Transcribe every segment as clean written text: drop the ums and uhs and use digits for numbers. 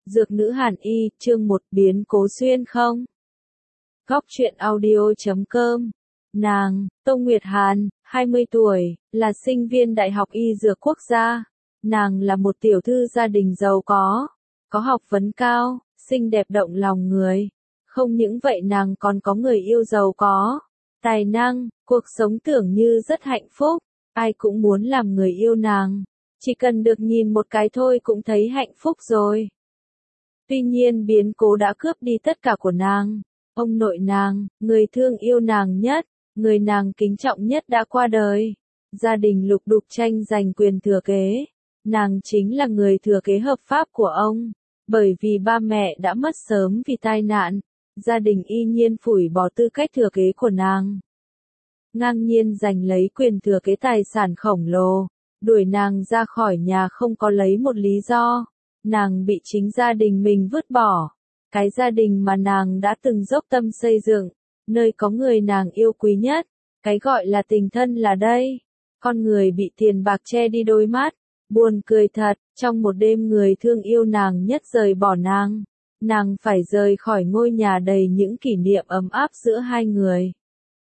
Dược nữ Hàn Y, chương 1 biến cố xuyên không? Góc truyện audio.com. Nàng, Tô Nguyệt Hàn, 20 tuổi, là sinh viên Đại học Y Dược Quốc gia. Nàng là một tiểu thư gia đình giàu có học vấn cao, xinh đẹp động lòng người. Không những vậy nàng còn có người yêu giàu có tài năng, cuộc sống tưởng như rất hạnh phúc, ai cũng muốn làm người yêu nàng. Chỉ cần được nhìn một cái thôi cũng thấy hạnh phúc rồi. Tuy nhiên biến cố đã cướp đi tất cả của nàng. Ông nội nàng, người thương yêu nàng nhất, người nàng kính trọng nhất đã qua đời. Gia đình lục đục tranh giành quyền thừa kế. Nàng chính là người thừa kế hợp pháp của ông. Bởi vì ba mẹ đã mất sớm vì tai nạn, gia đình y nhiên phủi bỏ tư cách thừa kế của nàng. Ngang nhiên giành lấy quyền thừa kế tài sản khổng lồ, đuổi nàng ra khỏi nhà không có lấy một lý do. Nàng bị chính gia đình mình vứt bỏ. Cái gia đình mà nàng đã từng dốc tâm xây dựng, nơi có người nàng yêu quý nhất. Cái gọi là tình thân là đây. Con người bị tiền bạc che đi đôi mắt. Buồn cười thật, trong một đêm người thương yêu nàng nhất rời bỏ nàng. Nàng phải rời khỏi ngôi nhà đầy những kỷ niệm ấm áp giữa hai người.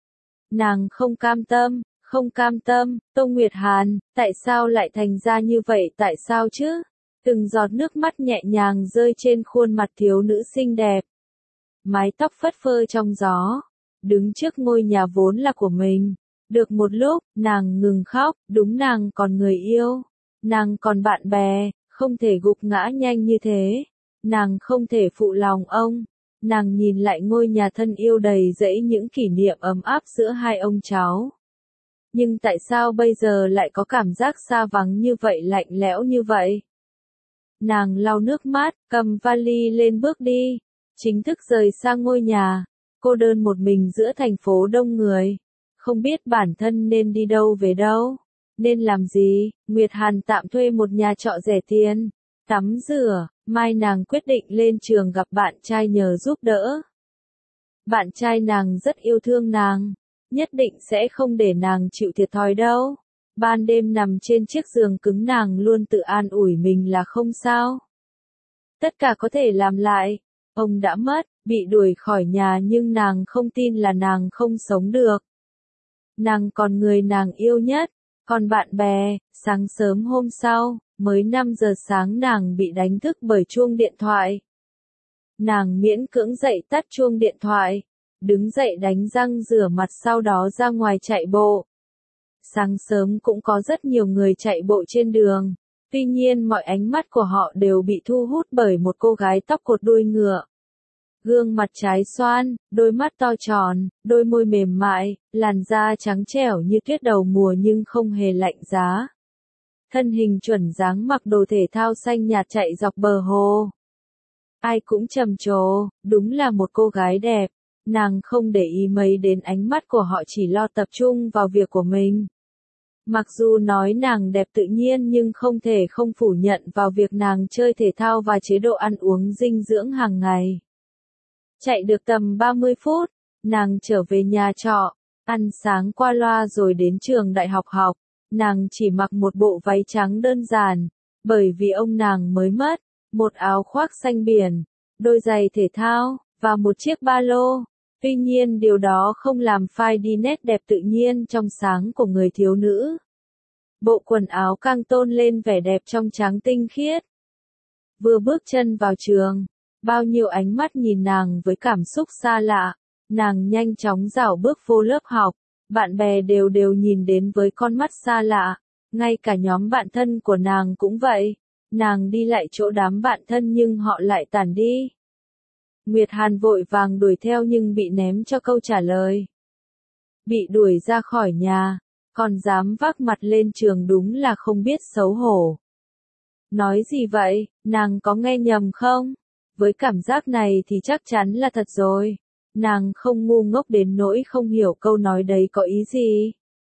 Nàng không cam tâm, Tô Nguyệt Hàn, tại sao lại thành ra như vậy, tại sao chứ? Từng giọt nước mắt nhẹ nhàng rơi trên khuôn mặt thiếu nữ xinh đẹp. Mái tóc phất phơ trong gió, đứng trước ngôi nhà vốn là của mình. Được một lúc, nàng ngừng khóc, đúng nàng còn người yêu. Nàng còn bạn bè, không thể gục ngã nhanh như thế. Nàng không thể phụ lòng ông. Nàng nhìn lại ngôi nhà thân yêu đầy rẫy những kỷ niệm ấm áp giữa hai ông cháu. Nhưng tại sao bây giờ lại có cảm giác xa vắng như vậy, lạnh lẽo như vậy? Nàng lau nước mắt, cầm vali lên bước đi. Chính thức rời sang ngôi nhà. Cô đơn một mình giữa thành phố đông người. Không biết bản thân nên đi đâu về đâu. Nên làm gì? Nguyệt Hàn tạm thuê một nhà trọ rẻ tiền. Tắm rửa, mai nàng quyết định lên trường gặp bạn trai nhờ giúp đỡ. Bạn trai nàng rất yêu thương nàng. Nhất định sẽ không để nàng chịu thiệt thòi đâu. Ban đêm nằm trên chiếc giường cứng nàng luôn tự an ủi mình là không sao. Tất cả có thể làm lại. Ông đã mất, bị đuổi khỏi nhà nhưng nàng không tin là nàng không sống được. Nàng còn người nàng yêu nhất, còn bạn bè. Sáng sớm hôm sau, mới 5 giờ sáng nàng bị đánh thức bởi chuông điện thoại. Nàng miễn cưỡng dậy tắt chuông điện thoại, đứng dậy đánh răng rửa mặt sau đó ra ngoài chạy bộ. Sáng sớm cũng có rất nhiều người chạy bộ trên đường, tuy nhiên mọi ánh mắt của họ đều bị thu hút bởi một cô gái tóc cột đuôi ngựa. Gương mặt trái xoan, đôi mắt to tròn, đôi môi mềm mại, làn da trắng trẻo như tuyết đầu mùa nhưng không hề lạnh giá. Thân hình chuẩn dáng mặc đồ thể thao xanh nhạt chạy dọc bờ hồ. Ai cũng trầm trồ, đúng là một cô gái đẹp. Nàng không để ý mấy đến ánh mắt của họ, chỉ lo tập trung vào việc của mình. Mặc dù nói nàng đẹp tự nhiên nhưng không thể không phủ nhận vào việc nàng chơi thể thao và chế độ ăn uống dinh dưỡng hàng ngày. Chạy được tầm 30 phút, nàng trở về nhà trọ, ăn sáng qua loa rồi đến trường đại học học. Nàng chỉ mặc một bộ váy trắng đơn giản, bởi vì ông nàng mới mất, một áo khoác xanh biển, đôi giày thể thao, và một chiếc ba lô. Tuy nhiên điều đó không làm phai đi nét đẹp tự nhiên trong sáng của người thiếu nữ. Bộ quần áo càng tôn lên vẻ đẹp trong trắng tinh khiết. Vừa bước chân vào trường, bao nhiêu ánh mắt nhìn nàng với cảm xúc xa lạ. Nàng nhanh chóng rảo bước vô lớp học. Bạn bè đều nhìn đến với con mắt xa lạ. Ngay cả nhóm bạn thân của nàng cũng vậy. Nàng đi lại chỗ đám bạn thân nhưng họ lại tản đi. Nguyệt Hàn vội vàng đuổi theo nhưng bị ném cho câu trả lời. Bị đuổi ra khỏi nhà, còn dám vác mặt lên trường, đúng là không biết xấu hổ. Nói gì vậy, nàng có nghe nhầm không? Với cảm giác này thì chắc chắn là thật rồi. Nàng không ngu ngốc đến nỗi không hiểu câu nói đấy có ý gì.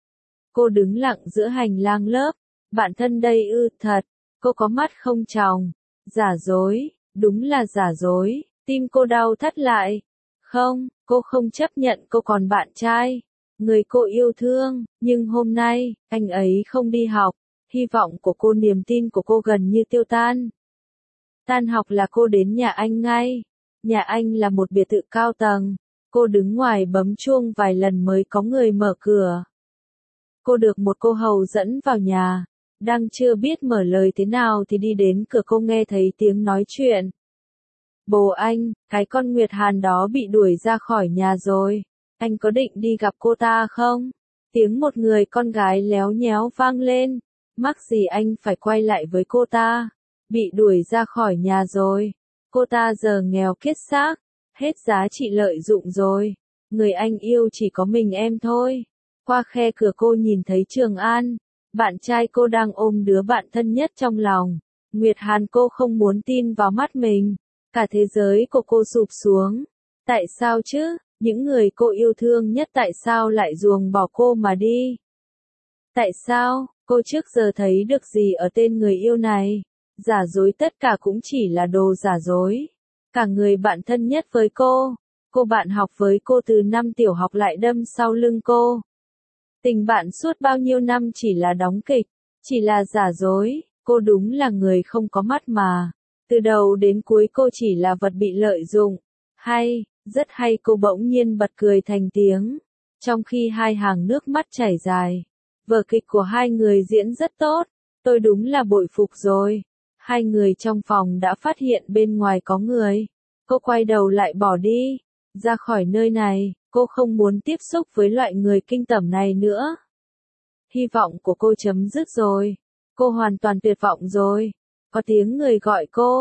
Cô đứng lặng giữa hành lang lớp. Bạn thân đây ư? Thật. Cô có mắt không tròng. Giả dối, đúng là giả dối. Tim cô đau thắt lại. Không, cô không chấp nhận cô còn bạn trai. Người cô yêu thương, nhưng hôm nay, anh ấy không đi học. Hy vọng của cô, niềm tin của cô gần như tiêu tan. Tan học là cô đến nhà anh ngay. Nhà anh là một biệt thự cao tầng. Cô đứng ngoài bấm chuông vài lần mới có người mở cửa. Cô được một cô hầu dẫn vào nhà. Đang chưa biết mở lời thế nào thì đi đến cửa cô nghe thấy tiếng nói chuyện. Bố anh, cái con Nguyệt Hàn đó bị đuổi ra khỏi nhà rồi. Anh có định đi gặp cô ta không? Tiếng một người con gái léo nhéo vang lên. Mắc gì anh phải quay lại với cô ta? Bị đuổi ra khỏi nhà rồi. Cô ta giờ nghèo kiết xác. Hết giá trị lợi dụng rồi. Người anh yêu chỉ có mình em thôi. Qua khe cửa cô nhìn thấy Trường An. Bạn trai cô đang ôm đứa bạn thân nhất trong lòng. Nguyệt Hàn cô không muốn tin vào mắt mình. Cả thế giới của cô sụp xuống. Tại sao chứ? Những người cô yêu thương nhất tại sao lại ruồng bỏ cô mà đi? Tại sao? Cô trước giờ thấy được gì ở tên người yêu này? Giả dối tất cả cũng chỉ là đồ giả dối. Cả người bạn thân nhất với cô bạn học với cô từ năm tiểu học lại đâm sau lưng cô. Tình bạn suốt bao nhiêu năm chỉ là đóng kịch, chỉ là giả dối, cô đúng là người không có mắt mà. Từ đầu đến cuối cô chỉ là vật bị lợi dụng. Hay, rất hay cô bỗng nhiên bật cười thành tiếng. Trong khi hai hàng nước mắt chảy dài. Vở kịch của hai người diễn rất tốt, tôi đúng là bội phục rồi. Hai người trong phòng đã phát hiện bên ngoài có người. Cô quay đầu lại bỏ đi. Ra khỏi nơi này, cô không muốn tiếp xúc với loại người kinh tởm này nữa. Hy vọng của cô chấm dứt rồi. Cô hoàn toàn tuyệt vọng rồi. Có tiếng người gọi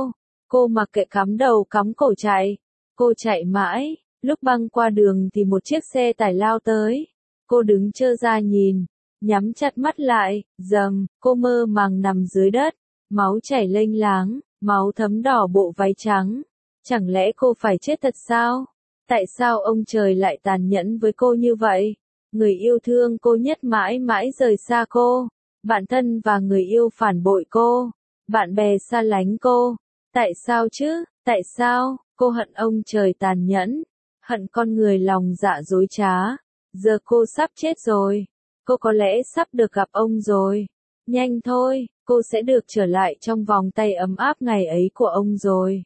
cô mặc kệ cắm đầu cắm cổ chạy. Cô chạy mãi, lúc băng qua đường thì một chiếc xe tải lao tới. Cô đứng trơ ra nhìn, nhắm chặt mắt lại, dầm, cô mơ màng nằm dưới đất, máu chảy lênh láng, máu thấm đỏ bộ váy trắng. Chẳng lẽ cô phải chết thật sao? Tại sao ông trời lại tàn nhẫn với cô như vậy? Người yêu thương cô nhất mãi mãi rời xa cô. Bạn thân và người yêu phản bội cô. Bạn bè xa lánh cô. Tại sao chứ? Tại sao? Cô hận ông trời tàn nhẫn. Hận con người lòng dạ dối trá. Giờ cô sắp chết rồi. Cô có lẽ sắp được gặp ông rồi. Nhanh thôi, cô sẽ được trở lại trong vòng tay ấm áp ngày ấy của ông rồi.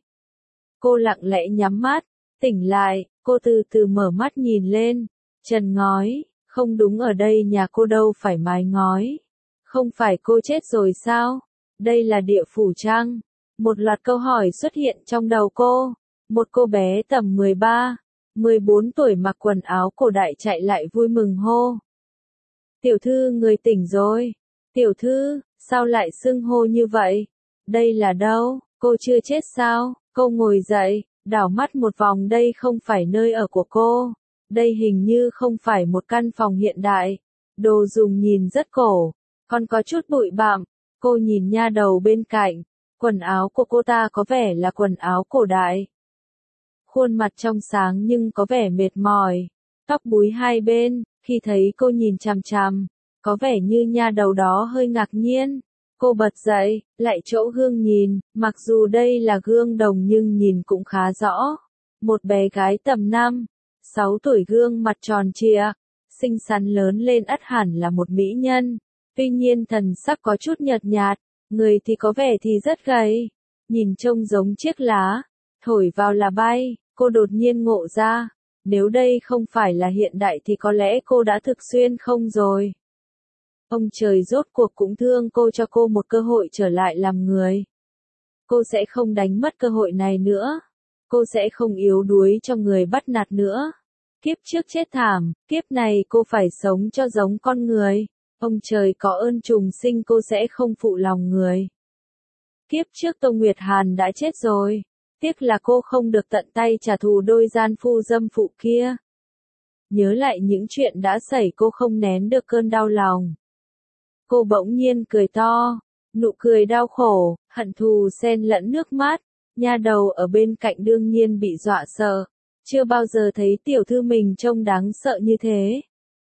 Cô lặng lẽ nhắm mắt. Tỉnh lại, cô từ từ mở mắt nhìn lên. Trần ngói, không đúng, ở đây nhà cô đâu phải mái ngói. Không phải cô chết rồi sao? Đây là địa phủ chăng? Một loạt câu hỏi xuất hiện trong đầu cô. Một cô bé tầm 13, 14 tuổi mặc quần áo cổ đại chạy lại vui mừng hô. Tiểu thư người tỉnh rồi. Tiểu thư, sao lại xưng hô như vậy? Đây là đâu? Cô chưa chết sao? Cô ngồi dậy, đảo mắt một vòng, đây không phải nơi ở của cô. Đây hình như không phải một căn phòng hiện đại. Đồ dùng nhìn rất cổ, còn có chút bụi bặm. Cô nhìn nha đầu bên cạnh. Quần áo của cô ta có vẻ là quần áo cổ đại. Khuôn mặt trong sáng nhưng có vẻ mệt mỏi. Tóc búi hai bên, khi thấy cô nhìn chằm chằm, có vẻ như nha đầu đó hơi ngạc nhiên. Cô bật dậy, lại chỗ gương nhìn, mặc dù đây là gương đồng nhưng nhìn cũng khá rõ. Một bé gái tầm 5, 6 tuổi, gương mặt tròn trịa, xinh xắn, lớn lên ắt hẳn là một mỹ nhân. Tuy nhiên thần sắc có chút nhợt nhạt, người thì có vẻ thì rất gầy, nhìn trông giống chiếc lá, thổi vào là bay. Cô đột nhiên ngộ ra, nếu đây không phải là hiện đại thì có lẽ cô đã thực xuyên không rồi. Ông trời rốt cuộc cũng thương cô, cho cô một cơ hội trở lại làm người. Cô sẽ không đánh mất cơ hội này nữa. Cô sẽ không yếu đuối cho người bắt nạt nữa. Kiếp trước chết thảm, kiếp này cô phải sống cho giống con người. Ông trời có ơn trùng sinh, cô sẽ không phụ lòng người. Kiếp trước Tô Nguyệt Hàn đã chết rồi. Tiếc là cô không được tận tay trả thù đôi gian phu dâm phụ kia. Nhớ lại những chuyện đã xảy, cô không nén được cơn đau lòng. Cô bỗng nhiên cười to, nụ cười đau khổ, hận thù xen lẫn nước mắt. Nha đầu ở bên cạnh đương nhiên bị dọa sợ. Chưa bao giờ thấy tiểu thư mình trông đáng sợ như thế.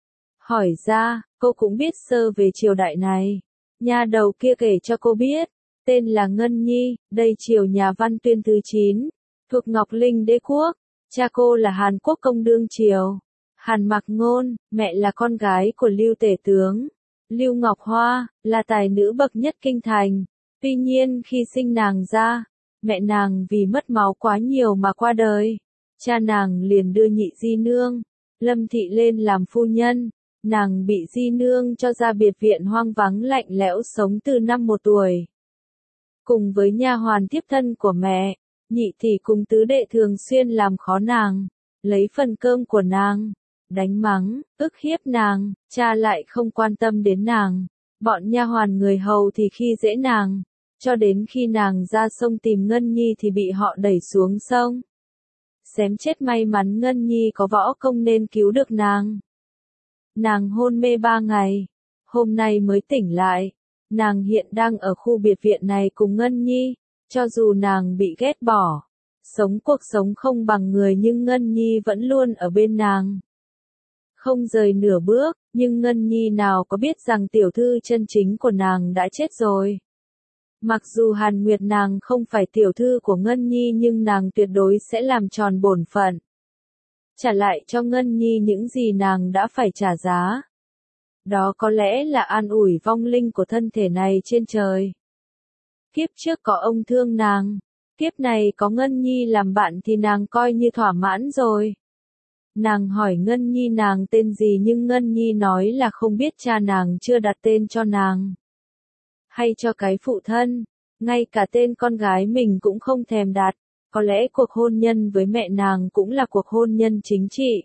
Hỏi ra, cô cũng biết sơ về triều đại này. Nha đầu kia kể cho cô biết. Tên là Ngân Nhi, đây triều nhà Văn Tuyên thứ 9, thuộc Ngọc Linh Đế quốc. Cha cô là Hàn Quốc công đương triều. Hàn Mặc Ngôn, mẹ là con gái của Lưu Tể tướng. Lưu Ngọc Hoa, là tài nữ bậc nhất kinh thành. Tuy nhiên khi sinh nàng ra, Mẹ nàng vì mất máu quá nhiều mà qua đời. Cha nàng liền đưa nhị di nương, Lâm Thị lên làm phu nhân. Nàng bị di nương cho ra biệt viện hoang vắng lạnh lẽo sống từ năm 1 tuổi. Cùng với nha hoàn tiếp thân của mẹ, nhị tỷ cùng tứ đệ thường xuyên làm khó nàng, lấy phần cơm của nàng, đánh mắng, ức hiếp nàng, cha lại không quan tâm đến nàng. Bọn nha hoàn người hầu thì khi dễ nàng, cho đến khi nàng ra sông tìm Ngân Nhi thì bị họ đẩy xuống sông. Xém chết, may mắn Ngân Nhi có võ công nên cứu được nàng. Nàng hôn mê 3 ngày, hôm nay mới tỉnh lại. Nàng hiện đang ở khu biệt viện này cùng Ngân Nhi, cho dù nàng bị ghét bỏ, sống cuộc sống không bằng người nhưng Ngân Nhi vẫn luôn ở bên nàng. Không rời nửa bước, nhưng Ngân Nhi nào có biết rằng tiểu thư chân chính của nàng đã chết rồi. Mặc dù Hàn Nguyệt nàng không phải tiểu thư của Ngân Nhi nhưng nàng tuyệt đối sẽ làm tròn bổn phận. Trả lại cho Ngân Nhi những gì nàng đã phải trả giá. Đó có lẽ là an ủi vong linh của thân thể này trên trời. Kiếp trước có ông thương nàng, kiếp này có Ngân Nhi làm bạn thì nàng coi như thỏa mãn rồi. Nàng hỏi Ngân Nhi nàng tên gì nhưng Ngân Nhi nói là không biết, cha nàng chưa đặt tên cho nàng. Hay cho cái phụ thân, ngay cả tên con gái mình cũng không thèm đặt. Có lẽ cuộc hôn nhân với mẹ nàng cũng là cuộc hôn nhân chính trị.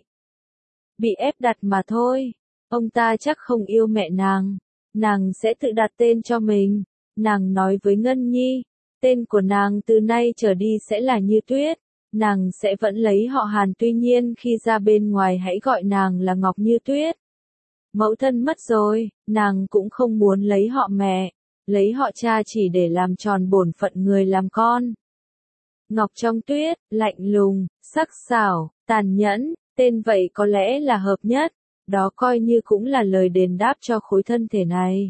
Bị ép đặt mà thôi. Ông ta chắc không yêu mẹ nàng sẽ tự đặt tên cho mình. Nàng nói với Ngân Nhi, tên của nàng từ nay trở đi sẽ là Như Tuyết. Nàng sẽ vẫn lấy họ Hàn, tuy nhiên khi ra bên ngoài hãy gọi nàng là Ngọc Như Tuyết. Mẫu thân mất rồi, nàng cũng không muốn lấy họ mẹ, lấy họ cha chỉ để làm tròn bổn phận người làm con. Ngọc trong Tuyết, lạnh lùng, sắc sảo, tàn nhẫn, tên vậy có lẽ là hợp nhất, đó coi như cũng là lời đền đáp cho khối thân thể này.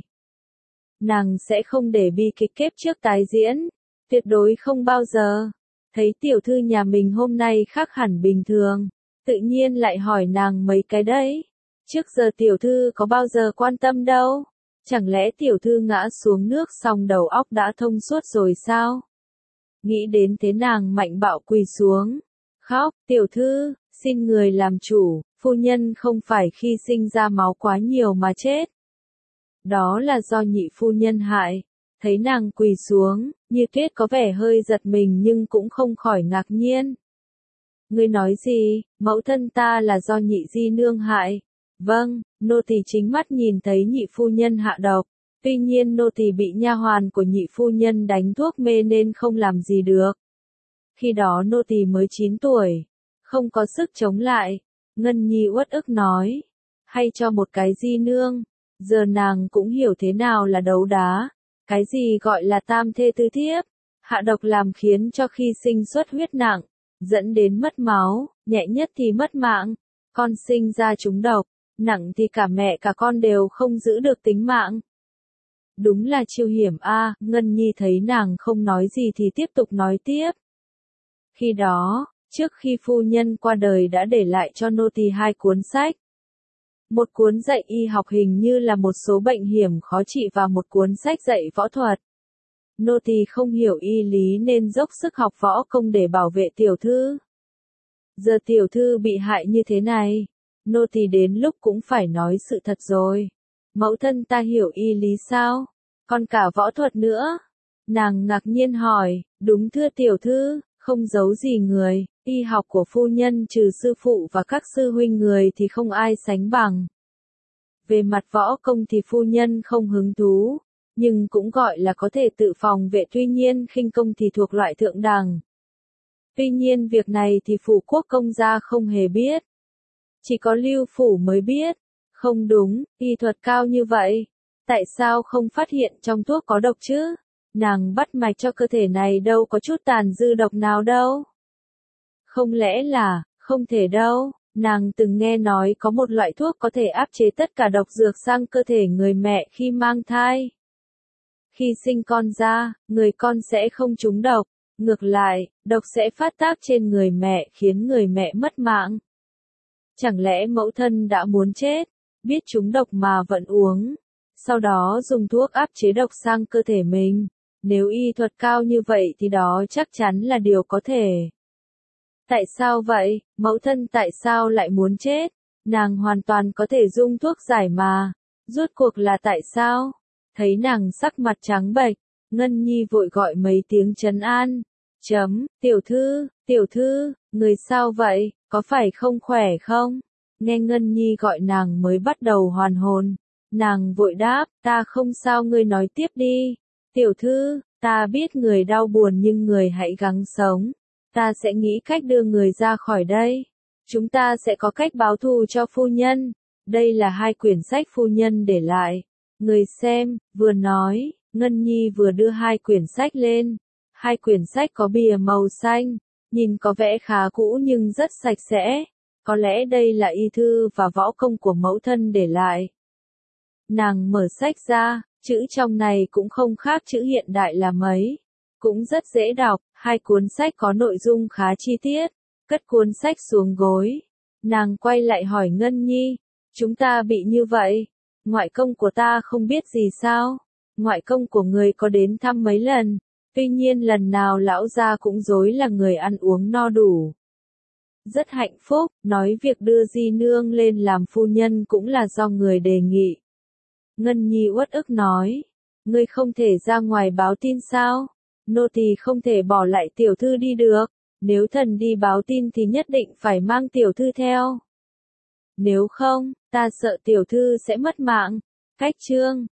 Nàng sẽ không để bi kịch kiếp trước tái diễn, tuyệt đối không bao giờ. Thấy tiểu thư nhà mình hôm nay khác hẳn bình thường, tự nhiên lại hỏi nàng mấy cái đấy. Trước giờ tiểu thư có bao giờ quan tâm đâu, chẳng lẽ tiểu thư ngã xuống nước xong đầu óc đã thông suốt rồi sao? Nghĩ đến thế nàng mạnh bạo quỳ xuống, khóc, tiểu thư, xin người làm chủ, phu nhân không phải khi sinh ra máu quá nhiều mà chết. Đó là do nhị phu nhân hại. Thấy nàng quỳ xuống, Như Tuyết có vẻ hơi giật mình nhưng cũng không khỏi ngạc nhiên. Ngươi nói gì, mẫu thân ta là do nhị di nương hại. Vâng, nô tỳ chính mắt nhìn thấy nhị phu nhân hạ độc. Tuy nhiên nô tỳ bị nha hoàn của nhị phu nhân đánh thuốc mê nên không làm gì được. Khi đó nô tỳ mới 9 tuổi, không có sức chống lại. Ngân Nhi uất ức nói, hay cho một cái di nương. Giờ nàng cũng hiểu thế nào là đấu đá. Cái gì gọi là tam thê tứ thiếp, hạ độc làm khiến cho khi sinh xuất huyết nặng, dẫn đến mất máu, nhẹ nhất thì mất mạng, con sinh ra trúng độc, nặng thì cả mẹ cả con đều không giữ được tính mạng. Đúng là chiêu hiểm a. Ngân Nhi thấy nàng không nói gì thì tiếp tục nói tiếp. Khi đó, trước khi phu nhân qua đời đã để lại cho nô tỳ 2 cuốn sách. Một cuốn dạy y học hình như là một số bệnh hiểm khó trị và một cuốn sách dạy võ thuật. Nô tỳ không hiểu y lý nên dốc sức học võ công để bảo vệ tiểu thư. Giờ tiểu thư bị hại như thế này, nô tỳ đến lúc cũng phải nói sự thật rồi. Mẫu thân ta hiểu y lý sao? Còn cả võ thuật nữa? Nàng ngạc nhiên hỏi, đúng thưa tiểu thư, không giấu gì người, y học của phu nhân trừ sư phụ và các sư huynh người thì không ai sánh bằng. Về mặt võ công thì phu nhân không hứng thú, nhưng cũng gọi là có thể tự phòng vệ, tuy nhiên khinh công thì thuộc loại thượng đẳng. Tuy nhiên việc này thì phủ quốc công gia không hề biết. Chỉ có Lưu phủ mới biết. Không đúng, y thuật cao như vậy. Tại sao không phát hiện trong thuốc có độc chứ? Nàng bắt mạch cho cơ thể này đâu có chút tàn dư độc nào đâu. Không lẽ là, không thể đâu, nàng từng nghe nói có một loại thuốc có thể áp chế tất cả độc dược sang cơ thể người mẹ khi mang thai. Khi sinh con ra, người con sẽ không trúng độc, ngược lại, độc sẽ phát tác trên người mẹ khiến người mẹ mất mạng. Chẳng lẽ mẫu thân đã muốn chết, biết trúng độc mà vẫn uống, sau đó dùng thuốc áp chế độc sang cơ thể mình, Nếu y thuật cao như vậy thì đó chắc chắn là điều có thể. Tại sao vậy? Mẫu thân tại sao lại muốn chết? Nàng hoàn toàn có thể dung thuốc giải mà. Rốt cuộc là tại sao? Thấy nàng sắc mặt trắng bệch, Ngân Nhi vội gọi mấy tiếng trấn an. Tiểu thư, người sao vậy, có phải không khỏe không? Nghe Ngân Nhi gọi nàng mới bắt đầu hoàn hồn. Nàng vội đáp, ta không sao, ngươi nói tiếp đi. Tiểu thư, ta biết người đau buồn nhưng người hãy gắng sống. Ta sẽ nghĩ cách đưa người ra khỏi đây. Chúng ta sẽ có cách báo thù cho phu nhân. Đây là 2 quyển sách phu nhân để lại. Người xem, vừa nói, Ngân Nhi vừa đưa 2 quyển sách lên. 2 quyển sách có bìa màu xanh, nhìn có vẻ khá cũ nhưng rất sạch sẽ. Có lẽ đây là y thư và võ công của mẫu thân để lại. Nàng mở sách ra, chữ trong này cũng không khác chữ hiện đại là mấy. Cũng rất dễ đọc, 2 cuốn sách có nội dung khá chi tiết. Cất cuốn sách xuống gối. Nàng quay lại hỏi Ngân Nhi, chúng ta bị như vậy. Ngoại công của ta không biết gì sao? Ngoại công của người có đến thăm mấy lần, tuy nhiên lần nào lão gia cũng dối là người ăn uống no đủ. Rất hạnh phúc, nói việc đưa Di Nương lên làm phu nhân cũng là do người đề nghị. Ngân Nhi uất ức nói, ngươi không thể ra ngoài báo tin sao? Nô tỳ không thể bỏ lại tiểu thư đi được, nếu thần đi báo tin thì nhất định phải mang tiểu thư theo. Nếu không, ta sợ tiểu thư sẽ mất mạng. Cách chương